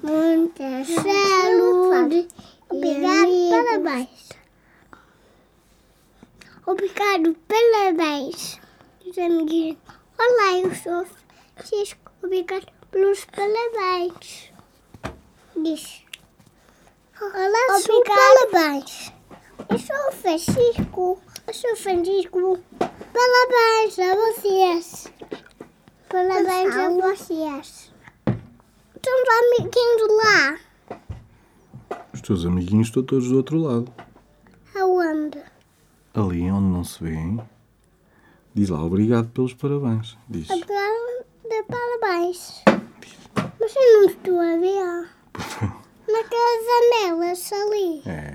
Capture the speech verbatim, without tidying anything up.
muita saúde. Obrigado, parabéns. Obrigado, parabéns. Os amiguinhos. Olá, eu sou Francisco. Obrigado pelos parabéns. Diz. Olá, sou parabéns. Eu sou o Francisco. Eu sou o Francisco. Parabéns a vocês. Parabéns a vocês. Estão os amiguinhos lá. Os teus amiguinhos estão todos do outro lado. Aonde? Ali onde não se vêem. Diz lá, obrigado pelos parabéns. Diz. Obrigado de parabéns. Mas eu não estou a ver. Naquelas janelas ali. É.